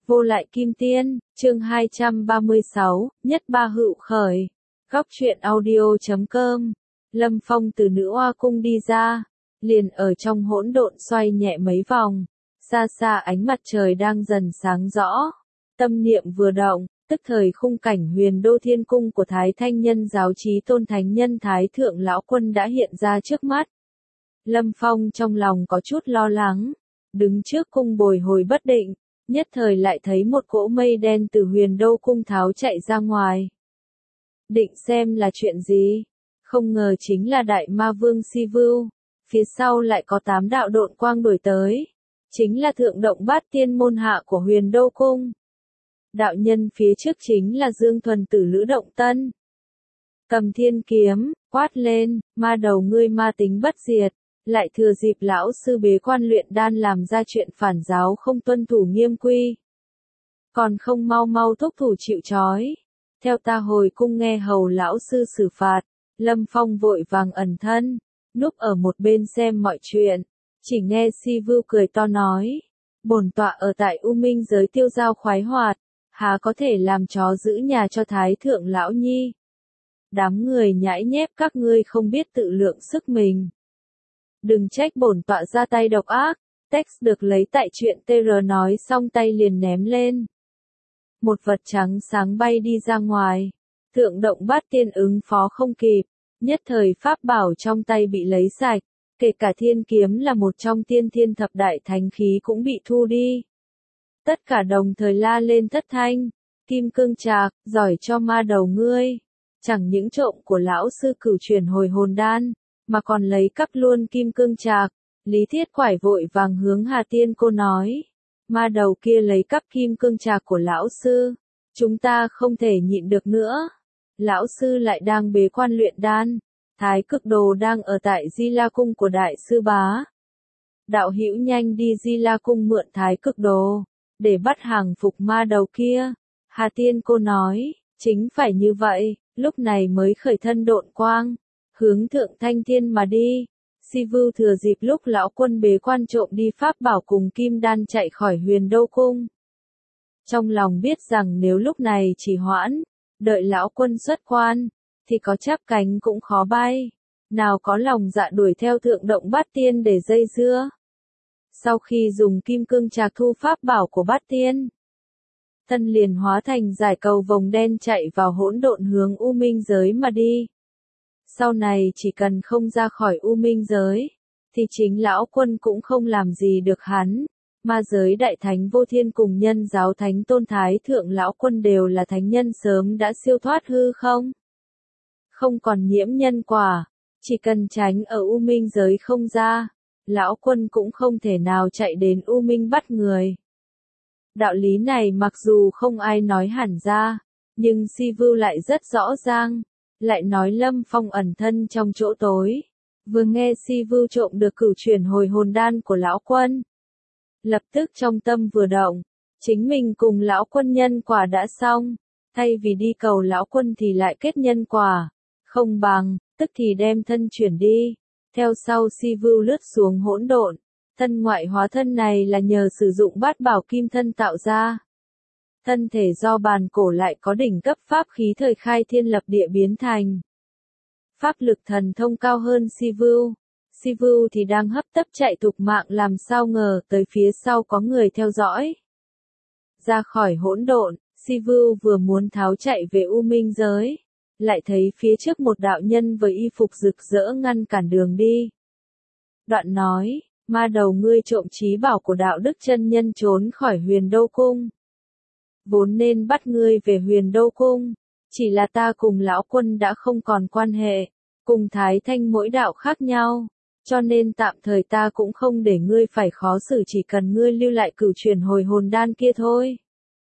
Vô lại kim tiên, chương 236, nhất ba hữu khởi. Góc truyện audio.com. Lâm Phong từ nữ oa cung đi ra, liền ở trong hỗn độn xoay nhẹ mấy vòng. Xa xa ánh mặt trời đang dần sáng rõ. Tâm niệm vừa động, tức thời khung cảnh Huyền Đô Thiên Cung của Thái Thanh Nhân giáo Chí Tôn Thánh Nhân Thái Thượng Lão Quân đã hiện ra trước mắt. Lâm Phong trong lòng có chút lo lắng, đứng trước cung bồi hồi bất định, nhất thời lại thấy một cỗ mây đen từ Huyền Đô Cung tháo chạy ra ngoài. Định xem là chuyện gì, không ngờ chính là Đại Ma Vương Si Vưu, phía sau lại có 8 đạo độn quang đuổi tới, chính là Thượng Động Bát Tiên môn hạ của Huyền Đô Cung. Đạo nhân phía trước chính là Dương Thuần Tử Lữ Động Tân. Cầm thiên kiếm, quát lên, ma đầu ngươi ma tính bất diệt, lại thừa dịp lão sư bế quan luyện đan làm ra chuyện phản giáo không tuân thủ nghiêm quy. Còn không mau mau thúc thủ chịu trói, theo ta hồi cung nghe hầu lão sư xử phạt. Lâm Phong vội vàng ẩn thân, núp ở một bên xem mọi chuyện, chỉ nghe Si Vưu cười to nói, bổn tọa ở tại U Minh giới tiêu giao khoái hoạt, há có thể làm chó giữ nhà cho Thái Thượng Lão Nhi. Đám người nhãi nhép các ngươi không biết tự lượng sức mình. Đừng trách bổn tọa ra tay độc ác. Text được lấy tại truyện TR nói xong tay liền ném lên. Một vật trắng sáng bay đi ra ngoài. Thượng Động Bát Tiên ứng phó không kịp, nhất thời pháp bảo trong tay bị lấy sạch, kể cả thiên kiếm là một trong tiên thiên thập đại thánh khí cũng bị thu đi. Tất cả đồng thời la lên thất thanh, Kim Cương Trạc, giỏi cho ma đầu ngươi, chẳng những trộm của lão sư cửu truyền hồi hồn đan, mà còn lấy cắp luôn Kim Cương Trạc. Lý Thiết Quải vội vàng hướng Hà Tiên Cô nói, ma đầu kia lấy cắp Kim Cương Trạc của lão sư, chúng ta không thể nhịn được nữa. Lão sư lại đang bế quan luyện đan, Thái Cực Đồ đang ở tại Di La Cung của Đại sư Bá. Đạo hữu nhanh đi Di La Cung mượn Thái Cực Đồ, để bắt hàng phục ma đầu kia. Hà Tiên Cô nói, chính phải như vậy, lúc này mới khởi thân độn quang, hướng Thượng Thanh Thiên mà đi. Si Vưu thừa dịp lúc lão quân bế quan trộm đi pháp bảo cùng kim đan chạy khỏi Huyền Đô Cung. Trong lòng biết rằng nếu lúc này chỉ hoãn, đợi lão quân xuất quan, thì có chắp cánh cũng khó bay, nào có lòng dạ đuổi theo Thượng Động Bát Tiên để dây dưa. Sau khi dùng Kim Cương Trạc thu pháp bảo của Bát Tiên, thân liền hóa thành giải cầu vồng đen chạy vào hỗn độn hướng U Minh giới mà đi. Sau này chỉ cần không ra khỏi U Minh giới, thì chính lão quân cũng không làm gì được hắn. Ma giới đại thánh Vô Thiên cùng Nhân giáo Thánh Tôn Thái Thượng Lão Quân đều là thánh nhân sớm đã siêu thoát hư không? Không còn nhiễm nhân quả, chỉ cần tránh ở U Minh giới không ra, lão quân cũng không thể nào chạy đến U Minh bắt người. Đạo lý này mặc dù không ai nói hẳn ra, nhưng Si Vưu lại rất rõ ràng, lại nói Lâm Phong ẩn thân trong chỗ tối, vừa nghe Si Vưu trộm được cửu truyền hồi hồn đan của lão quân. Lập tức trong tâm vừa động, chính mình cùng lão quân nhân quả đã xong, thay vì đi cầu lão quân thì lại kết nhân quả, không bằng, tức thì đem thân chuyển đi. Theo sau Si Vưu lướt xuống hỗn độn, thân ngoại hóa thân này là nhờ sử dụng bát bảo kim thân tạo ra. Thân thể do bàn cổ lại có đỉnh cấp pháp khí thời khai thiên lập địa biến thành. Pháp lực thần thông cao hơn Si Vưu. Si Vưu thì đang hấp tấp chạy thục mạng làm sao ngờ tới phía sau có người theo dõi. Ra khỏi hỗn độn, Si Vưu vừa muốn tháo chạy về U Minh giới, lại thấy phía trước một đạo nhân với y phục rực rỡ ngăn cản đường đi. Đoạn nói, ma đầu ngươi trộm trí bảo của đạo đức chân nhân trốn khỏi Huyền Đô Cung. Vốn nên bắt ngươi về Huyền Đô Cung, chỉ là ta cùng lão quân đã không còn quan hệ, cùng Thái Thanh mỗi đạo khác nhau. Cho nên tạm thời ta cũng không để ngươi phải khó xử, chỉ cần ngươi lưu lại cửu truyền hồi hồn đan kia thôi.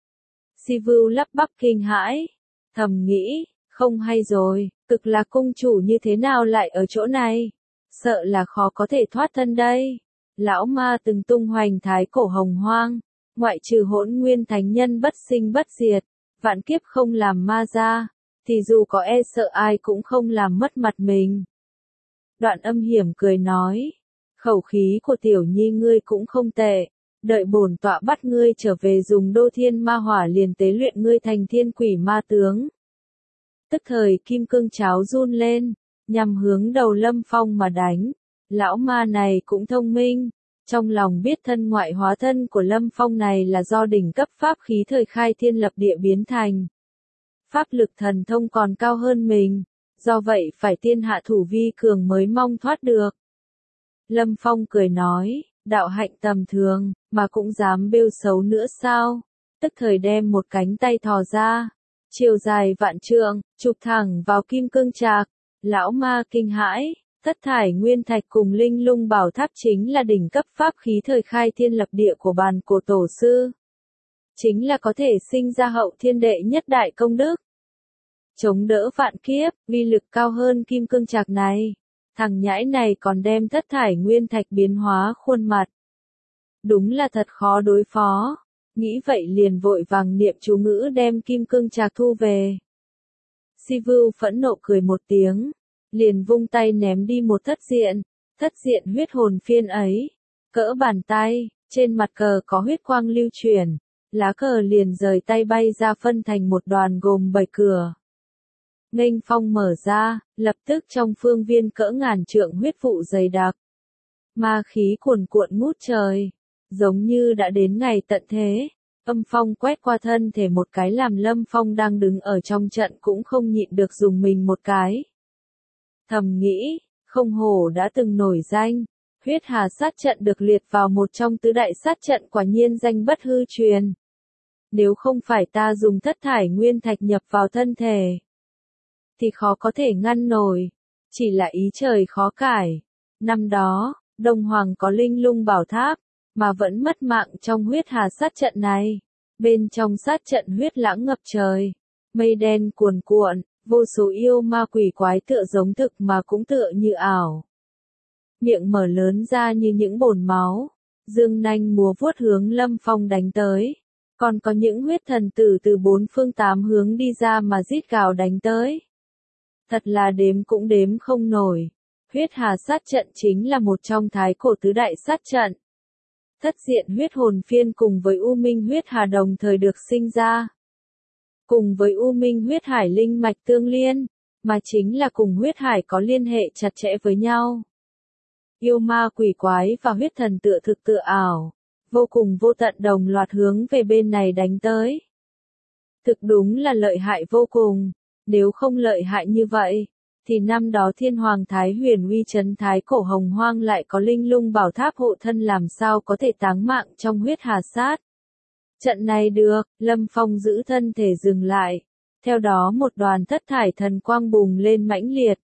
Si Vưu lắp bắp kinh hãi, thầm nghĩ, không hay rồi, Cực Lạc cung chủ như thế nào lại ở chỗ này? Sợ là khó có thể thoát thân đây. Lão ma từng tung hoành thái cổ hồng hoang, ngoại trừ Hỗn Nguyên thánh nhân bất sinh bất diệt, vạn kiếp không làm ma ra, thì dù có e sợ ai cũng không làm mất mặt mình. Đoạn âm hiểm cười nói, khẩu khí của tiểu nhi ngươi cũng không tệ, đợi bổn tọa bắt ngươi trở về dùng đô thiên ma hỏa liền tế luyện ngươi thành thiên quỷ ma tướng. Tức thời kim cương cháo run lên, nhằm hướng đầu Lâm Phong mà đánh. Lão ma này cũng thông minh, trong lòng biết thân ngoại hóa thân của Lâm Phong này là do đỉnh cấp pháp khí thời khai thiên lập địa biến thành. Pháp lực thần thông còn cao hơn mình, do vậy phải tiên hạ thủ vi cường mới mong thoát được. Lâm Phong cười nói, đạo hạnh tầm thường, mà cũng dám bêu xấu nữa sao? Tức thời đem một cánh tay thò ra, chiều dài vạn trượng, chụp thẳng vào kim cương trạc. Lão ma kinh hãi, thất thải nguyên thạch cùng linh lung bảo tháp chính là đỉnh cấp pháp khí thời khai thiên lập địa của bàn cổ tổ sư. Chính là có thể sinh ra hậu thiên đệ nhất đại công đức. Chống đỡ vạn kiếp, uy lực cao hơn kim cương trạc này. Thằng nhãi này còn đem thất thải nguyên thạch biến hóa khuôn mặt. Đúng là thật khó đối phó. Nghĩ vậy liền vội vàng niệm chú ngữ đem kim cương trạc thu về. Si Vưu phẫn nộ cười một tiếng, liền vung tay ném đi một thất diện huyết hồn phiên ấy, cỡ bàn tay, trên mặt cờ có huyết quang lưu chuyển, lá cờ liền rời tay bay ra phân thành một đoàn gồm 7 cửa. Nghênh phong mở ra, lập tức trong phương viên cỡ ngàn trượng huyết vụ dày đặc. Ma khí cuồn cuộn ngút trời, giống như đã đến ngày tận thế. Âm phong quét qua thân thể một cái làm Lâm Phong đang đứng ở trong trận cũng không nhịn được dùng mình một cái. Thầm nghĩ, không hổ đã từng nổi danh, huyết hà sát trận được liệt vào một trong tứ đại sát trận quả nhiên danh bất hư truyền. Nếu không phải ta dùng thất thải nguyên thạch nhập vào thân thể, thì khó có thể ngăn nổi, chỉ là ý trời khó cải. Năm đó, Đông Hoàng có linh lung bảo tháp, mà vẫn mất mạng trong huyết hà sát trận này. Bên trong sát trận huyết lãng ngập trời, mây đen cuồn cuộn, vô số yêu ma quỷ quái tựa giống thực mà cũng tựa như ảo. Miệng mở lớn ra như những bồn máu, dương nanh múa vuốt hướng Lâm Phong đánh tới. Còn có những huyết thần tử từ bốn phương tám hướng đi ra mà rít gào đánh tới. Thật là đếm cũng đếm không nổi. Huyết hà sát trận chính là một trong thái cổ tứ đại sát trận. Thất diện huyết hồn phiên cùng với U Minh huyết hà đồng thời được sinh ra. Cùng với U Minh huyết hải linh mạch tương liên, mà chính là cùng huyết hải có liên hệ chặt chẽ với nhau. Yêu ma quỷ quái và huyết thần tựa thực tựa ảo, vô cùng vô tận đồng loạt hướng về bên này đánh tới. Thực đúng là lợi hại vô cùng, nếu không lợi hại như vậy, thì năm đó Thiên Hoàng Thái Huyền uy trấn thái cổ hồng hoang lại có linh lung bảo tháp hộ thân làm sao có thể táng mạng trong huyết hà sát. Trận này được, Lâm Phong giữ thân thể dừng lại, theo đó một đoàn thất thải thần quang bùng lên mãnh liệt.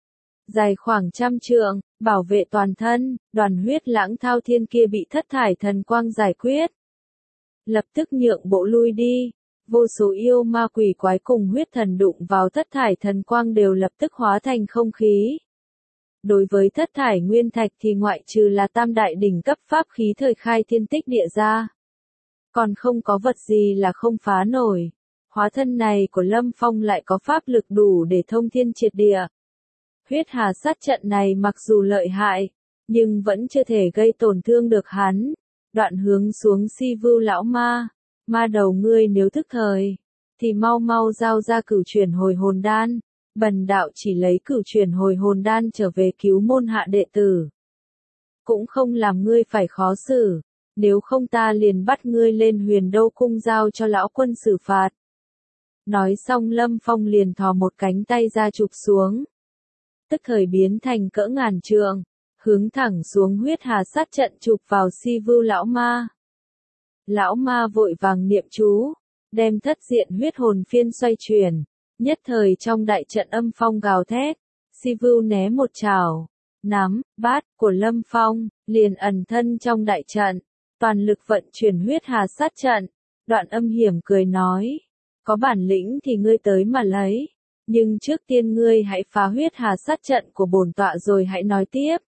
Dài khoảng 100 trượng, bảo vệ toàn thân, đoàn huyết lãng thao thiên kia bị thất thải thần quang giải quyết. Lập tức nhượng bộ lui đi. Vô số yêu ma quỷ quái cùng huyết thần đụng vào thất thải thần quang đều lập tức hóa thành không khí. Đối với thất thải nguyên thạch thì ngoại trừ là tam đại đỉnh cấp pháp khí thời khai thiên tích địa ra, còn không có vật gì là không phá nổi. Hóa thân này của Lâm Phong lại có pháp lực đủ để thông thiên triệt địa. Huyết hà sát trận này mặc dù lợi hại, nhưng vẫn chưa thể gây tổn thương được hắn. Đoạn hướng xuống Si Vưu lão ma. Ma đầu ngươi nếu thức thời, thì mau mau giao ra cửu chuyển hồi hồn đan, bần đạo chỉ lấy cửu chuyển hồi hồn đan trở về cứu môn hạ đệ tử. Cũng không làm ngươi phải khó xử, nếu không ta liền bắt ngươi lên Huyền Đô cung giao cho lão quân xử phạt. Nói xong Lâm Phong liền thò một cánh tay ra chụp xuống. Tức thời biến thành cỡ ngàn trượng, hướng thẳng xuống huyết hà sát trận chụp vào Si Vưu lão ma. Lão ma vội vàng niệm chú, đem thất diện huyết hồn phiên xoay chuyển, nhất thời trong đại trận âm phong gào thét. Si Vưu né một chảo, nắm, bát của Lâm Phong, liền ẩn thân trong đại trận, toàn lực vận chuyển huyết hà sát trận. Đoạn âm hiểm cười nói, có bản lĩnh thì ngươi tới mà lấy, nhưng trước tiên ngươi hãy phá huyết hà sát trận của bổn tọa rồi hãy nói tiếp.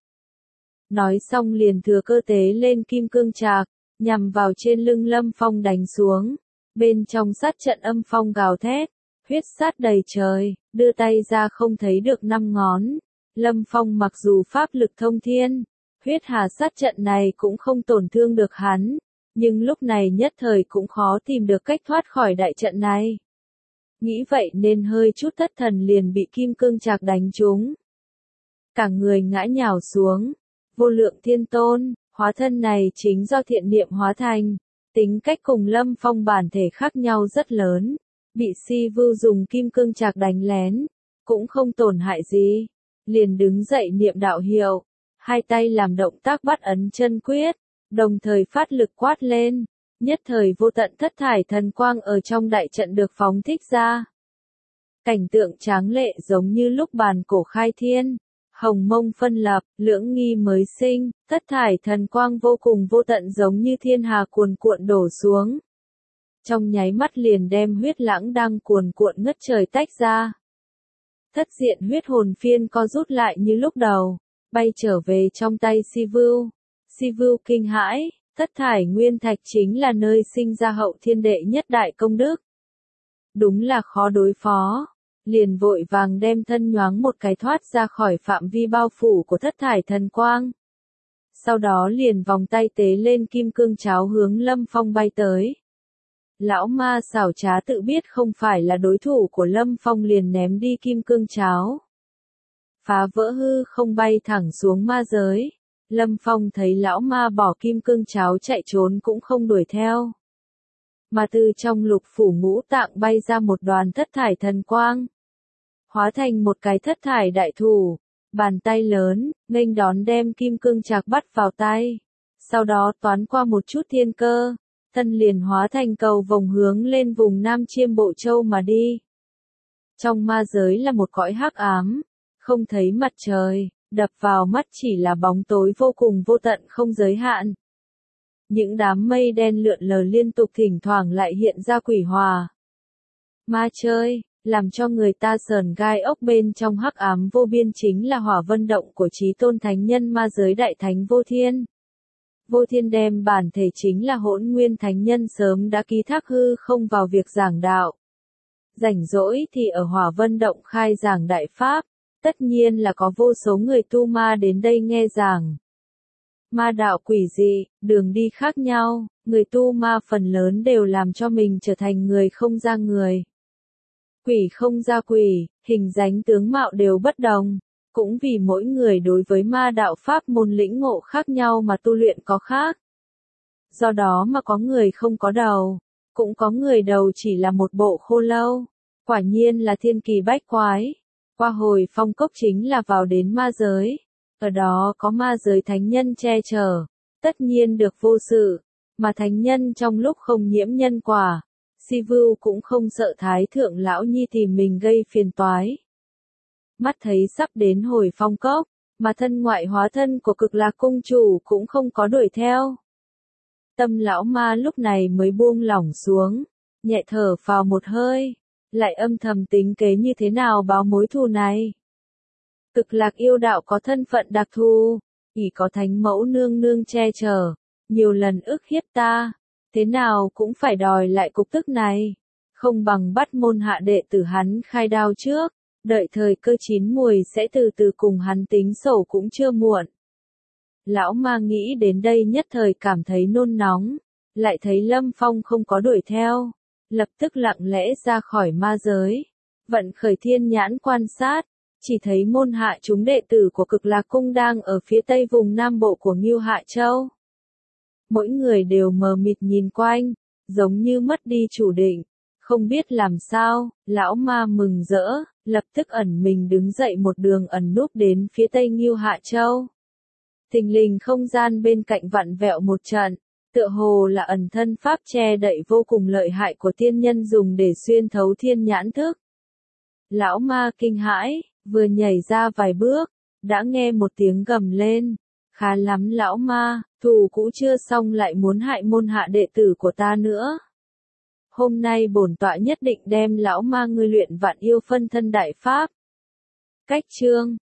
Nói xong liền thừa cơ tế lên kim cương trạc, nhằm vào trên lưng Lâm Phong đánh xuống. Bên trong sát trận âm phong gào thét, huyết sát đầy trời, đưa tay ra không thấy được 5 ngón. Lâm Phong mặc dù pháp lực thông thiên, huyết hà sát trận này cũng không tổn thương được hắn, nhưng lúc này nhất thời cũng khó tìm được cách thoát khỏi đại trận này. Nghĩ vậy nên hơi chút thất thần liền bị kim cương trạc đánh trúng. Cả người ngã nhào xuống. Vô lượng thiên tôn, hóa thân này chính do thiện niệm hóa thành. Tính cách cùng Lâm Phong bản thể khác nhau rất lớn. Bị Si Vưu dùng kim cương trạc đánh lén. Cũng không tổn hại gì. Liền đứng dậy niệm đạo hiệu. Hai tay làm động tác bắt ấn chân quyết. Đồng thời phát lực quát lên. Nhất thời vô tận thất thải thần quang ở trong đại trận được phóng thích ra. Cảnh tượng tráng lệ giống như lúc bàn cổ khai thiên. Hồng mông phân lập, lưỡng nghi mới sinh, thất thải thần quang vô cùng vô tận giống như thiên hà cuồn cuộn đổ xuống. Trong nháy mắt liền đem huyết lãng đang cuồn cuộn ngất trời tách ra. Thất diện huyết hồn phiên co rút lại như lúc đầu, bay trở về trong tay Si Vưu. Si Vưu kinh hãi, thất thải nguyên thạch chính là nơi sinh ra hậu thiên đệ nhất đại công đức. Đúng là khó đối phó. Liền vội vàng đem thân nhoáng một cái thoát ra khỏi phạm vi bao phủ của thất thải thần quang. Sau đó liền vòng tay tế lên kim cương cháo hướng Lâm Phong bay tới. Lão ma xảo trá tự biết không phải là đối thủ của Lâm Phong liền ném đi kim cương cháo. Phá vỡ hư không bay thẳng xuống ma giới. Lâm Phong thấy lão ma bỏ kim cương cháo chạy trốn cũng không đuổi theo. Mà từ trong lục phủ ngũ tạng bay ra một đoàn thất thải thần quang. Hóa thành một cái thất thải đại thủ, bàn tay lớn, nghênh đón đem kim cương trạc bắt vào tay. Sau đó toán qua một chút thiên cơ, thân liền hóa thành cầu vồng hướng lên vùng Nam Chiêm Bộ Châu mà đi. Trong ma giới là một cõi hắc ám, không thấy mặt trời, đập vào mắt chỉ là bóng tối vô cùng vô tận không giới hạn. Những đám mây đen lượn lờ liên tục thỉnh thoảng lại hiện ra quỷ hòa. Ma chơi, làm cho người ta sờn gai ốc bên trong hắc ám vô biên chính là hỏa vân động của Chí Tôn Thánh Nhân ma giới đại thánh Vô Thiên. Vô Thiên đem bản thể chính là Hỗn Nguyên Thánh Nhân sớm đã ký thác hư không vào việc giảng đạo. Rảnh rỗi thì ở hỏa vân động khai giảng đại pháp, tất nhiên là có vô số người tu ma đến đây nghe giảng. Ma đạo quỷ dị, đường đi khác nhau, người tu ma phần lớn đều làm cho mình trở thành người không ra người. Quỷ không ra quỷ, hình dáng tướng mạo đều bất đồng, cũng vì mỗi người đối với ma đạo pháp môn lĩnh ngộ khác nhau mà tu luyện có khác. Do đó mà có người không có đầu, cũng có người đầu chỉ là một bộ khô lâu, quả nhiên là thiên kỳ bách quái. Qua hồi phong cốc chính là vào đến ma giới, ở đó có ma giới thánh nhân che chở, tất nhiên được vô sự, mà thánh nhân trong lúc không nhiễm nhân quả. Si Vưu cũng không sợ Thái Thượng Lão Nhi tìm mình gây phiền toái. Mắt thấy sắp đến hồi phong cốc, mà thân ngoại hóa thân của Cực Lạc Cung Chủ cũng không có đuổi theo. Tâm lão ma lúc này mới buông lỏng xuống, nhẹ thở phào một hơi, lại âm thầm tính kế như thế nào báo mối thù này. Cực Lạc yêu đạo có thân phận đặc thù, chỉ có thánh mẫu nương nương che chở, nhiều lần ức hiếp ta. Thế nào cũng phải đòi lại cục tức này, không bằng bắt môn hạ đệ tử hắn khai đao trước, đợi thời cơ chín muồi sẽ từ từ cùng hắn tính sổ cũng chưa muộn. Lão ma nghĩ đến đây nhất thời cảm thấy nôn nóng, lại thấy Lâm Phong không có đuổi theo, lập tức lặng lẽ ra khỏi ma giới, vận khởi thiên nhãn quan sát, chỉ thấy môn hạ chúng đệ tử của Cực Lạc Cung đang ở phía tây vùng Nam Bộ của Ngưu Hạ Châu. Mỗi người đều mờ mịt nhìn quanh, giống như mất đi chủ định, không biết làm sao. Lão ma mừng rỡ, lập tức ẩn mình đứng dậy một đường ẩn núp đến phía tây Ngưu Hạ Châu. Thình lình không gian bên cạnh vặn vẹo một trận, tựa hồ là ẩn thân pháp che đậy vô cùng lợi hại của tiên nhân dùng để xuyên thấu thiên nhãn thức. Lão ma kinh hãi, vừa nhảy ra vài bước, đã nghe một tiếng gầm lên. Khá lắm lão ma, thù cũ chưa xong lại muốn hại môn hạ đệ tử của ta nữa. Hôm nay bổn tọa nhất định đem lão ma ngươi luyện vạn yêu phân thân đại pháp. Cách chương